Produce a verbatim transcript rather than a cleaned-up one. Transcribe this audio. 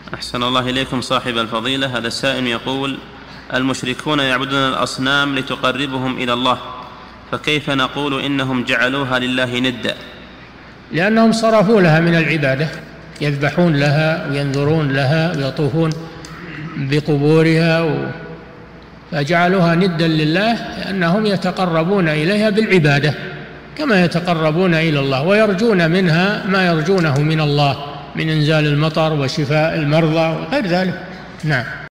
أحسن الله إليكم صاحب الفضيلة. هذا السائل يقول: المشركون يعبدون الأصنام لتقربهم إلى الله، فكيف نقول إنهم جعلوها لله ندا؟ لأنهم صرفوا لها من العبادة، يذبحون لها وينذرون لها ويطوفون بقبورها، فجعلوها ندا لله لأنهم يتقربون إليها بالعبادة كما يتقربون إلى الله، ويرجون منها ما يرجونه من الله من إنزال المطر وشفاء المرضى وغير ذلك. نعم.